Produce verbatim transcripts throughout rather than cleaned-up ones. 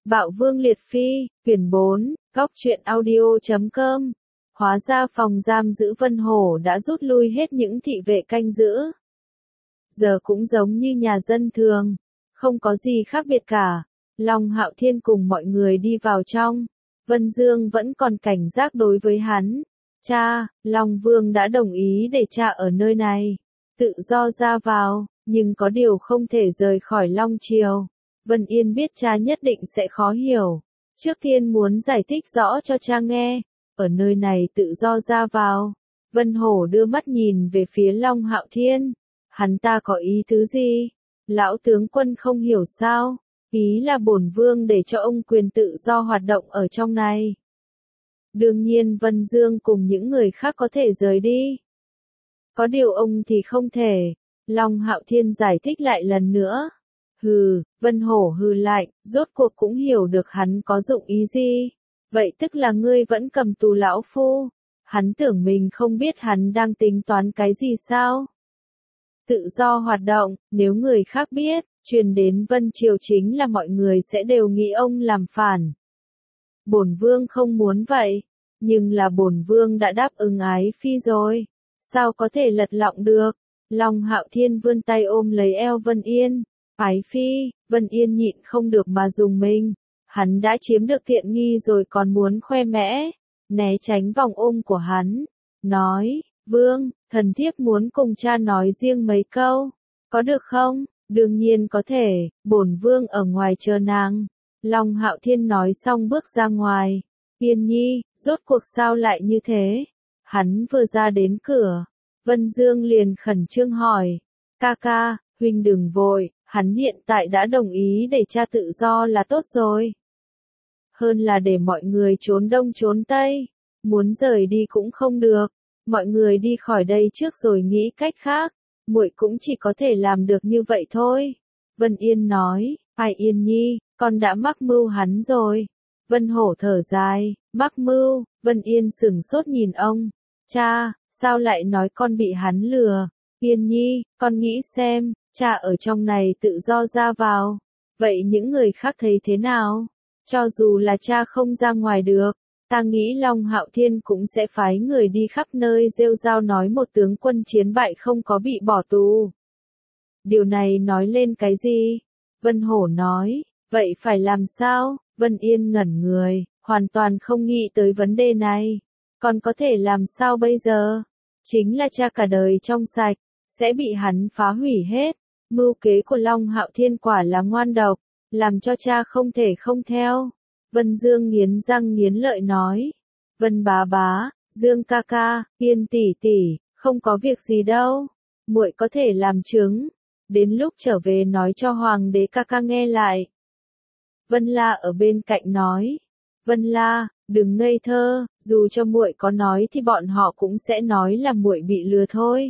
Bạo Vương Liệt Phi, quyển bốn, góc truyện audio chấm com. Hóa ra phòng giam giữ Vân Hổ đã rút lui hết những thị vệ canh giữ. Giờ cũng giống như nhà dân thường, không có gì khác biệt cả. Long Hạo Thiên cùng mọi người đi vào trong. Vân Dương vẫn còn cảnh giác đối với hắn. Cha, Long Vương đã đồng ý để cha ở nơi này, tự do ra vào, nhưng có điều không thể rời khỏi Long Triều. Vân Yên biết cha nhất định sẽ khó hiểu. Trước tiên muốn giải thích rõ cho cha nghe. Ở nơi này tự do ra vào. Vân Hổ đưa mắt nhìn về phía Long Hạo Thiên. Hắn ta có ý tứ gì? Lão tướng quân không hiểu sao? Ý là bổn vương để cho ông quyền tự do hoạt động ở trong này. Đương nhiên Vân Dương cùng những người khác có thể rời đi. Có điều ông thì không thể. Long Hạo Thiên giải thích lại lần nữa. Hừ, Vân Hổ hừ lại, rốt cuộc cũng hiểu được hắn có dụng ý gì. Vậy tức là ngươi vẫn cầm tù lão phu. Hắn tưởng mình không biết hắn đang tính toán cái gì sao? Tự do hoạt động, nếu người khác biết, truyền đến Vân Triều chính là mọi người sẽ đều nghĩ ông làm phản. Bổn vương không muốn vậy, nhưng là bổn vương đã đáp ứng Ái Phi rồi, sao có thể lật lọng được? Long Hạo Thiên vươn tay ôm lấy eo Vân Yên. Ái Phi, Vân Yên nhịn không được mà dùng mình. Hắn đã chiếm được tiện nghi rồi còn muốn khoe mẽ, né tránh vòng ôm của hắn. Nói, vương, thần thiếp muốn cùng cha nói riêng mấy câu, có được không? Đương nhiên có thể, bổn vương ở ngoài chờ nàng. Long Hạo Thiên nói xong bước ra ngoài. Yên Nhi, rốt cuộc sao lại như thế? Hắn vừa ra đến cửa, Vân Dương liền khẩn trương hỏi. Ca ca, huynh đừng vội, hắn hiện tại đã đồng ý để cha tự do là tốt rồi. Hơn là để mọi người trốn đông trốn tây, muốn rời đi cũng không được. Mọi người đi khỏi đây trước rồi nghĩ cách khác, muội cũng chỉ có thể làm được như vậy thôi. Vân Yên nói, ai Yên Nhi, con đã mắc mưu hắn rồi. Vân Hổ thở dài, mắc mưu. Vân Yên sửng sốt nhìn ông. Cha, sao lại nói con bị hắn lừa? Yên Nhi, con nghĩ xem, cha ở trong này tự do ra vào. Vậy những người khác thấy thế nào? Cho dù là cha không ra ngoài được, ta nghĩ Long Hạo Thiên cũng sẽ phái người đi khắp nơi rêu rao nói một tướng quân chiến bại không có bị bỏ tù. Điều này nói lên cái gì? Vân Hổ nói, vậy phải làm sao? Vân Yên ngẩn người, hoàn toàn không nghĩ tới vấn đề này. Còn có thể làm sao bây giờ? Chính là cha cả đời trong sạch, sẽ bị hắn phá hủy hết. Mưu kế của Long Hạo Thiên quả là ngoan độc, làm cho cha không thể không theo. Vân Dương nghiến răng nghiến lợi nói. Vân bá bá, Dương ca ca, Yên tỷ tỷ, không có việc gì đâu. Muội có thể làm chứng. Đến lúc trở về nói cho Hoàng đế ca ca nghe lại. Vân La ở bên cạnh nói. Vân La, đừng ngây thơ, dù cho muội có nói thì bọn họ cũng sẽ nói là muội bị lừa thôi.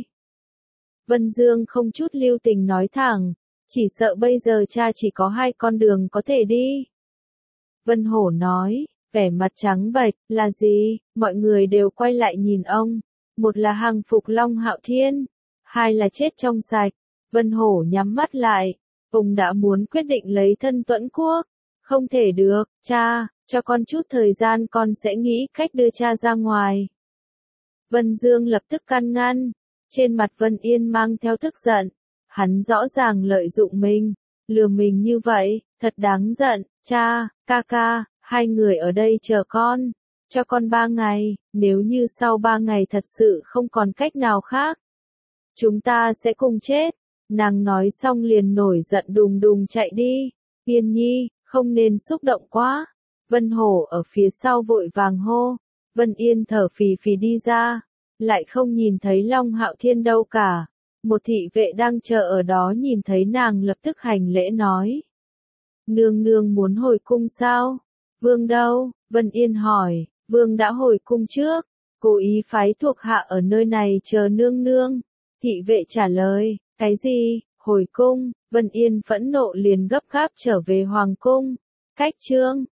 Vân Dương không chút lưu tình nói thẳng, chỉ sợ bây giờ cha chỉ có hai con đường có thể đi. Vân Hổ nói, vẻ mặt trắng bệch, là gì? Mọi người đều quay lại nhìn ông. Một là hàng phục Long Hạo Thiên, hai là chết trong sạch. Vân Hổ nhắm mắt lại, ông đã muốn quyết định lấy thân Tuẫn Quốc. Không thể được, cha, cho con chút thời gian con sẽ nghĩ cách đưa cha ra ngoài. Vân Dương lập tức can ngăn, trên mặt Vân Yên mang theo tức giận. Hắn rõ ràng lợi dụng mình, lừa mình như vậy, thật đáng giận. Cha, ca ca, hai người ở đây chờ con, cho con ba ngày, nếu như sau ba ngày thật sự không còn cách nào khác, chúng ta sẽ cùng chết. Nàng nói xong liền nổi giận đùng đùng chạy đi. Yên Nhi, không nên xúc động quá. Vân Hổ ở phía sau vội vàng hô. Vân Yên thở phì phì đi ra, lại không nhìn thấy Long Hạo Thiên đâu cả. Một thị vệ đang chờ ở đó nhìn thấy nàng lập tức hành lễ nói. Nương nương muốn hồi cung sao? Vương đâu? Vân Yên hỏi. Vương đã hồi cung trước, cố ý phái thuộc hạ ở nơi này chờ nương nương. Thị vệ trả lời. Cái gì? Hồi cung? Vân Yên phẫn nộ liền gấp gáp trở về hoàng cung. Cách chương